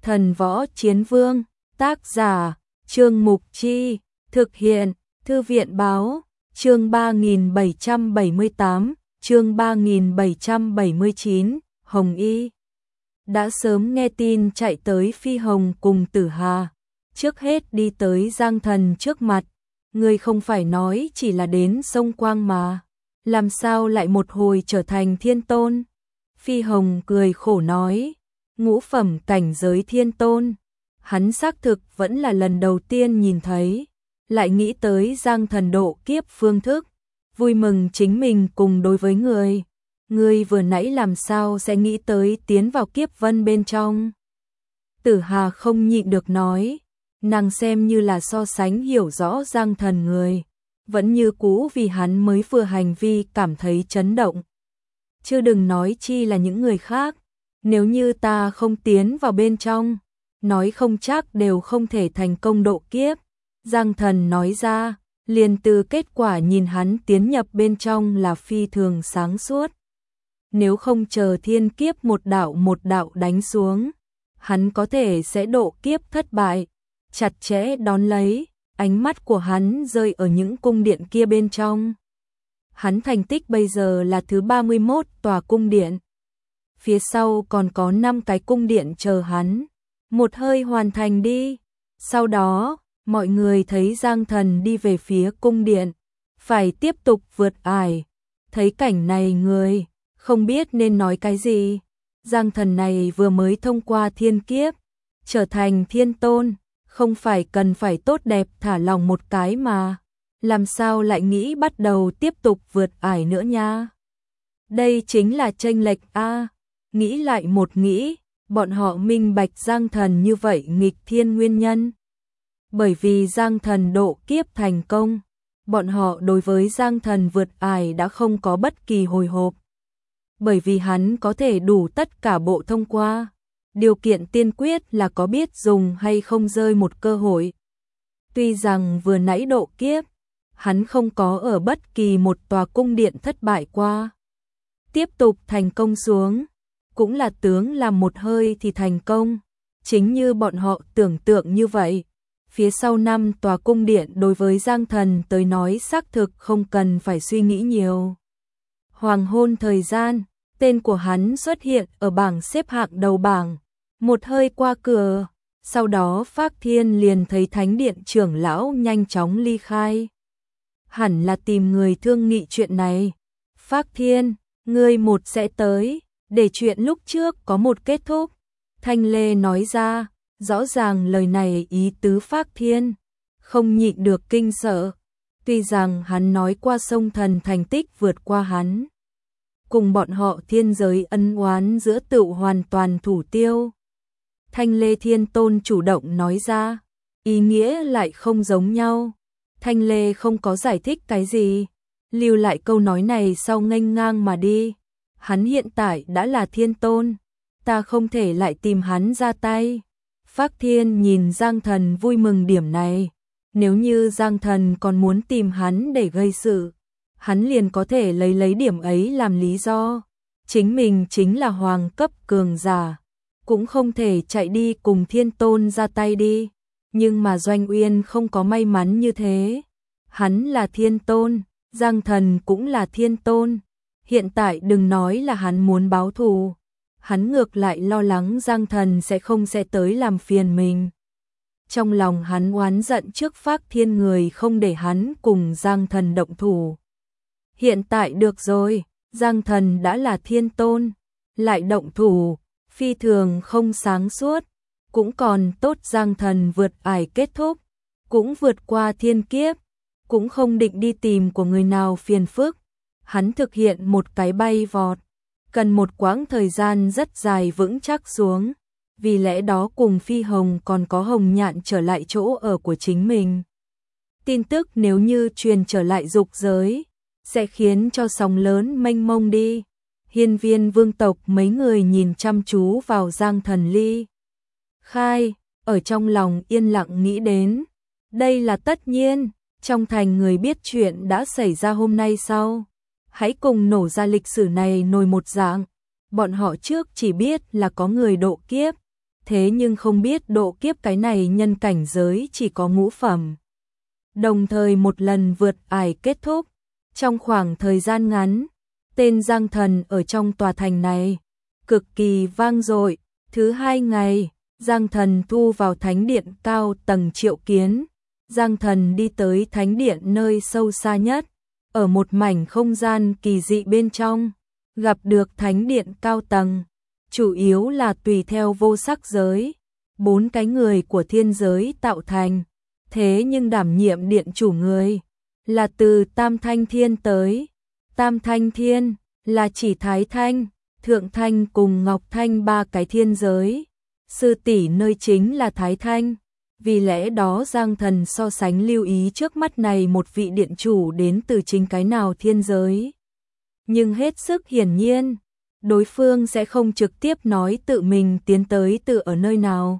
Thần Võ Chiến Vương, tác giả, Trương Mục Chi, thực hiện, Thư viện Báo, chương 3778, chương 3779, Hồng Y. Đã sớm nghe tin chạy tới Phi Hồng cùng Tử Hà, trước hết đi tới Giang Thần trước mặt, người không phải nói chỉ là đến sông Quang mà, làm sao lại một hồi trở thành thiên tôn? Phi Hồng cười khổ nói, ngũ phẩm cảnh giới thiên tôn, hắn xác thực vẫn là lần đầu tiên nhìn thấy, lại nghĩ tới Giang Thần độ kiếp phương thức, vui mừng chính mình cùng đối với người vừa nãy làm sao sẽ nghĩ tới tiến vào kiếp vân bên trong. Tử Hà không nhịn được nói, nàng xem như là so sánh hiểu rõ Giang Thần người, vẫn như cũ vì hắn mới vừa hành vi cảm thấy chấn động. Chứ đừng nói chi là những người khác, nếu như ta không tiến vào bên trong, nói không chắc đều không thể thành công độ kiếp. Giang Thần nói ra, liền từ kết quả nhìn hắn tiến nhập bên trong là phi thường sáng suốt. Nếu không chờ thiên kiếp một đạo đánh xuống, hắn có thể sẽ độ kiếp thất bại. Chặt chẽ đón lấy, ánh mắt của hắn rơi ở những cung điện kia bên trong. Hắn thành tích bây giờ là thứ 31 tòa cung điện. Phía sau còn có 5 cái cung điện chờ hắn. Một hơi hoàn thành đi. Sau đó, mọi người thấy Giang Thần đi về phía cung điện. Phải tiếp tục vượt ải. Thấy cảnh này người, không biết nên nói cái gì. Giang Thần này vừa mới thông qua thiên kiếp, trở thành thiên tôn. Không phải cần phải tốt đẹp thả lòng một cái mà. Làm sao lại nghĩ bắt đầu tiếp tục vượt ải nữa nha. Đây chính là chênh lệch a. Nghĩ lại một nghĩ, bọn họ minh bạch Giang Thần như vậy nghịch thiên nguyên nhân. Bởi vì Giang Thần độ kiếp thành công, bọn họ đối với Giang Thần vượt ải đã không có bất kỳ hồi hộp. Bởi vì hắn có thể đủ tất cả bộ thông qua. Điều kiện tiên quyết là có biết dùng hay không rơi một cơ hội. Tuy rằng vừa nãy độ kiếp, hắn không có ở bất kỳ một tòa cung điện thất bại qua. Tiếp tục thành công xuống, cũng là tướng làm một hơi thì thành công. Chính như bọn họ tưởng tượng như vậy, phía sau 5 tòa cung điện đối với Giang Thần tới nói xác thực không cần phải suy nghĩ nhiều. Hoàng hôn thời gian, tên của hắn xuất hiện ở bảng xếp hạng đầu bảng, một hơi qua cửa, sau đó Phác Thiên liền thấy thánh điện trưởng lão nhanh chóng ly khai. Hẳn là tìm người thương nghị chuyện này. Phác Thiên, ngươi một sẽ tới, để chuyện lúc trước có một kết thúc. Thanh Lê nói ra, rõ ràng lời này ý tứ Phác Thiên, không nhịn được kinh sợ. Tuy rằng hắn nói qua sông thần thành tích vượt qua hắn, cùng bọn họ thiên giới ân oán giữa tựu hoàn toàn thủ tiêu. Thanh Lê Thiên Tôn chủ động nói ra, ý nghĩa lại không giống nhau. Thanh Lê không có giải thích cái gì, lưu lại câu nói này sau nghênh ngang mà đi. Hắn hiện tại đã là thiên tôn, ta không thể lại tìm hắn ra tay. Phác Thiên nhìn Giang Thần vui mừng điểm này, nếu như Giang Thần còn muốn tìm hắn để gây sự, hắn liền có thể lấy điểm ấy làm lý do. Chính mình chính là hoàng cấp cường giả, cũng không thể chạy đi cùng thiên tôn ra tay đi. Nhưng mà Doanh Uyên không có may mắn như thế. Hắn là thiên tôn, Giang Thần cũng là thiên tôn. Hiện tại đừng nói là hắn muốn báo thù, hắn ngược lại lo lắng Giang Thần sẽ tới làm phiền mình. Trong lòng hắn oán giận trước Phác Thiên người không để hắn cùng Giang Thần động thủ. Hiện tại được rồi, Giang Thần đã là thiên tôn, lại động thủ, phi thường không sáng suốt. Cũng còn tốt Giang Thần vượt ải kết thúc, cũng vượt qua thiên kiếp, cũng không định đi tìm của người nào phiền phức. Hắn thực hiện một cái bay vọt, cần một quãng thời gian rất dài vững chắc xuống, vì lẽ đó cùng Phi Hồng còn có Hồng Nhạn trở lại chỗ ở của chính mình. Tin tức nếu như truyền trở lại dục giới, sẽ khiến cho sóng lớn mênh mông đi. Hiên Viên vương tộc mấy người nhìn chăm chú vào Giang Thần ly khai, ở trong lòng yên lặng nghĩ đến. Đây là tất nhiên, trong thành người biết chuyện đã xảy ra hôm nay sau. Hãy cùng nổ ra lịch sử này nồi một dạng. Bọn họ trước chỉ biết là có người độ kiếp, thế nhưng không biết độ kiếp cái này nhân cảnh giới chỉ có ngũ phẩm. Đồng thời một lần vượt ải kết thúc, trong khoảng thời gian ngắn, tên Giang Thần ở trong tòa thành này cực kỳ vang dội. Thứ 2 ngày, Giang Thần thu vào thánh điện cao tầng triệu kiến. Giang Thần đi tới thánh điện nơi sâu xa nhất, ở một mảnh không gian kỳ dị bên trong, gặp được thánh điện cao tầng, chủ yếu là tùy theo vô sắc giới, 4 cái người của thiên giới tạo thành, thế nhưng đảm nhiệm điện chủ người là từ Tam Thanh Thiên tới. Tam Thanh Thiên là chỉ Thái Thanh, Thượng Thanh cùng Ngọc Thanh 3 cái thiên giới, sư tỷ nơi chính là Thái Thanh. Vì lẽ đó Giang Thần so sánh lưu ý trước mắt này một vị điện chủ đến từ chính cái nào thiên giới. Nhưng hết sức hiển nhiên, đối phương sẽ không trực tiếp nói tự mình tiến tới từ ở nơi nào.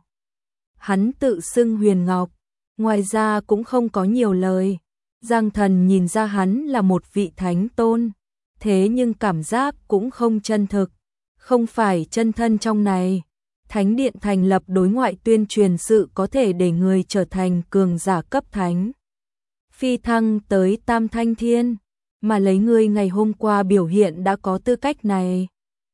Hắn tự xưng Huyền Ngọc, ngoài ra cũng không có nhiều lời. Giang Thần nhìn ra hắn là một vị thánh tôn, thế nhưng cảm giác cũng không chân thực, không phải chân thân trong này. Thánh điện thành lập đối ngoại tuyên truyền sự có thể để người trở thành cường giả cấp thánh, phi thăng tới Tam Thanh Thiên, mà lấy ngươi ngày hôm qua biểu hiện đã có tư cách này.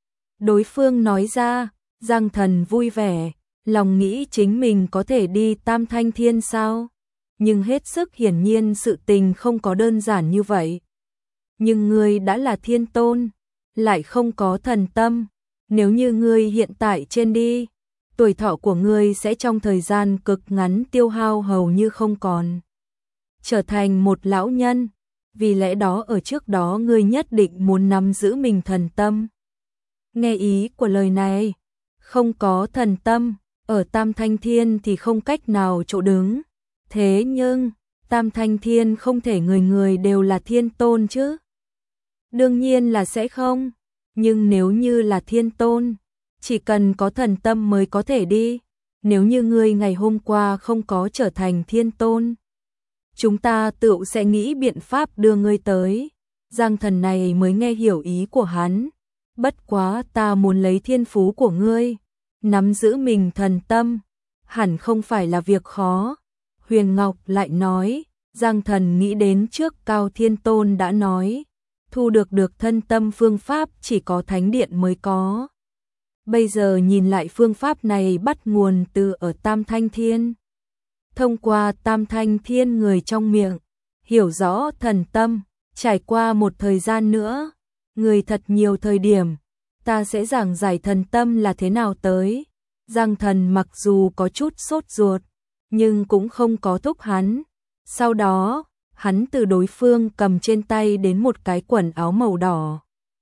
Đối phương nói ra, Giang Thần vui vẻ, lòng nghĩ chính mình có thể đi Tam Thanh Thiên sao? Nhưng hết sức hiển nhiên sự tình không có đơn giản như vậy. Nhưng ngươi đã là thiên tôn, lại không có thần tâm, nếu như ngươi hiện tại trên đi, tuổi thọ của ngươi sẽ trong thời gian cực ngắn tiêu hao hầu như không còn, trở thành một lão nhân. Vì lẽ đó ở trước đó ngươi nhất định muốn nắm giữ mình thần tâm. Nghe ý của lời này, không có thần tâm, ở Tam Thanh Thiên thì không cách nào chỗ đứng. Thế nhưng, Tam Thanh Thiên không thể người người đều là thiên tôn chứ? Đương nhiên là sẽ không, nhưng nếu như là thiên tôn, chỉ cần có thần tâm mới có thể đi. Nếu như ngươi ngày hôm qua không có trở thành thiên tôn, chúng ta tự sẽ nghĩ biện pháp đưa ngươi tới. Giang Thần này mới nghe hiểu ý của hắn. Bất quá ta muốn lấy thiên phú của ngươi, nắm giữ mình thần tâm, hẳn không phải là việc khó. Huyền Ngọc lại nói, Giang Thần nghĩ đến trước Cao Thiên Tôn đã nói, thu được thân tâm phương pháp chỉ có thánh điện mới có. Bây giờ nhìn lại phương pháp này bắt nguồn từ ở Tam Thanh Thiên. Thông qua Tam Thanh Thiên người trong miệng, hiểu rõ thần tâm, trải qua một thời gian nữa, người thật nhiều thời điểm, ta sẽ giảng giải thần tâm là thế nào tới. Giang Thần mặc dù có chút sốt ruột, nhưng cũng không có thúc hắn. Sau đó, hắn từ đối phương cầm trên tay đến một cái quần áo màu đỏ,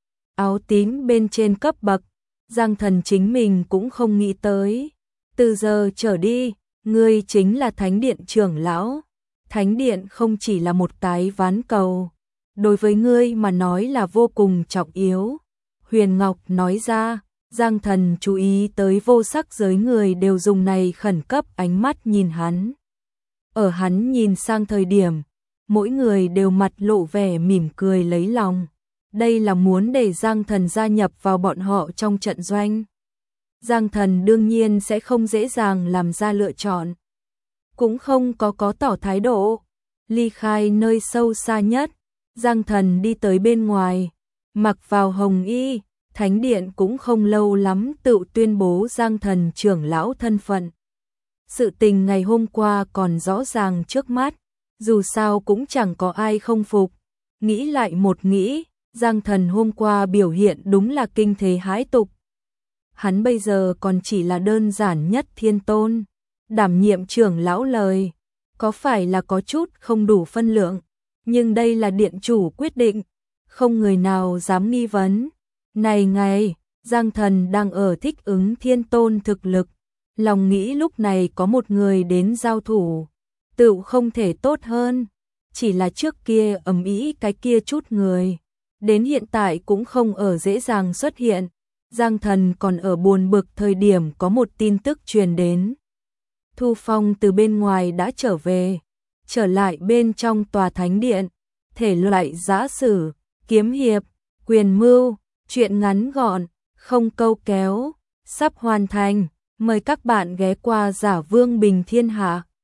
áo tím bên trên cấp bậc. Giang Thần chính mình cũng không nghĩ tới. Từ giờ trở đi, ngươi chính là Thánh Điện trưởng lão. Thánh Điện không chỉ là một cái ván cầu, đối với ngươi mà nói là vô cùng trọng yếu. Huyền Ngọc nói ra. Giang Thần chú ý tới vô sắc giới người đều dùng này khẩn cấp ánh mắt nhìn hắn. Ở hắn nhìn sang thời điểm, mỗi người đều mặt lộ vẻ mỉm cười lấy lòng. Đây là muốn để Giang Thần gia nhập vào bọn họ trong trận doanh. Giang Thần đương nhiên sẽ không dễ dàng làm ra lựa chọn, cũng không có tỏ thái độ. Ly khai nơi sâu xa nhất, Giang Thần đi tới bên ngoài, mặc vào hồng y. Thánh Điện cũng không lâu lắm tự tuyên bố Giang Thần trưởng lão thân phận. Sự tình ngày hôm qua còn rõ ràng trước mắt, dù sao cũng chẳng có ai không phục. Nghĩ lại một nghĩ, Giang Thần hôm qua biểu hiện đúng là kinh thế hãi tục. Hắn bây giờ còn chỉ là đơn giản nhất thiên tôn, đảm nhiệm trưởng lão lời, có phải là có chút không đủ phân lượng, nhưng đây là điện chủ quyết định, không người nào dám nghi vấn. Này ngày, Giang Thần đang ở thích ứng thiên tôn thực lực, lòng nghĩ lúc này có một người đến giao thủ, tự không thể tốt hơn, chỉ là trước kia ầm ĩ cái kia chút người, đến hiện tại cũng không ở dễ dàng xuất hiện. Giang Thần còn ở buồn bực thời điểm có một tin tức truyền đến. Thu Phong từ bên ngoài đã trở về, trở lại bên trong tòa thánh điện, thể loại giã sử, kiếm hiệp, quyền mưu, chuyện ngắn gọn, không câu kéo, sắp hoàn thành. Mời các bạn ghé qua Giả Vương Bình Thiên Hạ.